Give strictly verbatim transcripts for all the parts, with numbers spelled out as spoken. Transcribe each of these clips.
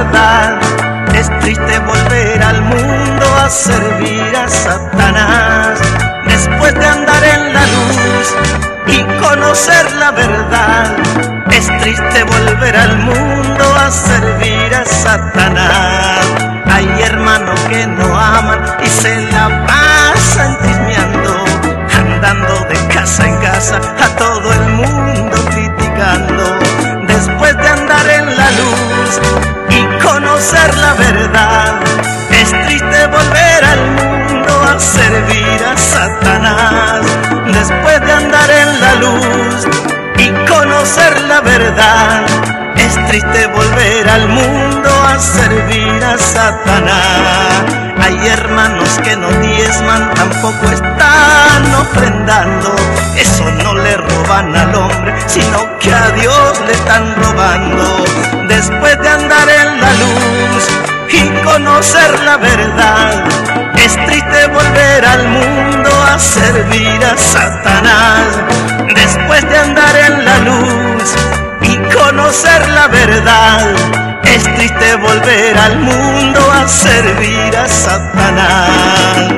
verdad. Es triste volver al mundo a servir a Satanás. Después de andar en la luz y conocer la verdad, es triste volver al mundo a servir a Satanás. Hay hermanos que no aman y se la pasan chismeando, andando de casa en casa a todo el mundo criticando. Después de andar en la luz y conocer la verdad, es triste volver al mundo a servir a Satanás. Después de andar en la luz y conocer la verdad, es triste volver al mundo a servir a Satanás. Hay hermanos que no diezman, tampoco están ofrendando. Eso no le roban al hombre, sino que a Dios le están robando. Después de andar en la luz y conocer la verdad, es triste volver al mundo a servir a Satanás. Después de andar en la luz y conocer la verdad, es triste volver al mundo a servir a Satanás.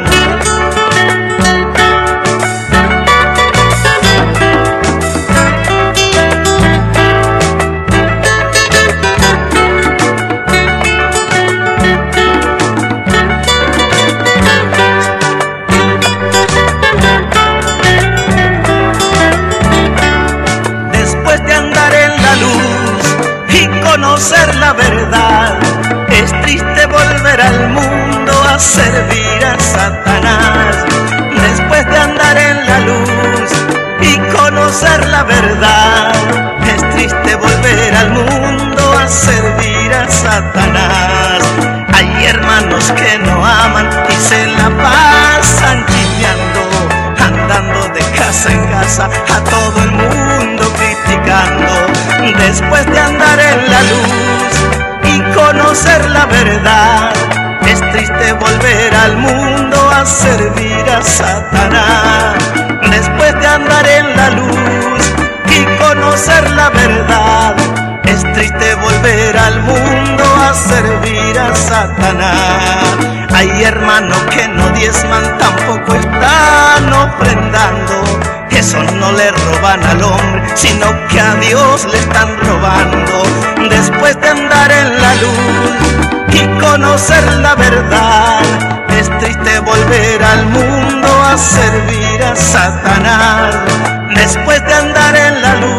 Conocer la verdad, es triste volver al mundo a servir a Satanás. Después de andar en la luz y conocer la verdad, es triste volver al mundo a servir a Satanás. Hay hermanos que no aman y se la pasan chismeando, andando de casa en casa a todo el mundo criticando. Después de andar en la luz y conocer la verdad, es triste volver al mundo a servir a Satanás. Después de andar en la luz y conocer la verdad, es triste volver al mundo a servir a Satanás. Hay hermanos que no diezman, tampoco están ofrendando. Eso no le roban al hombre, sino que a Dios le están robando. Después de andar en la luz y conocer la verdad, es triste volver al mundo a servir a Satanás. Después de andar en la luz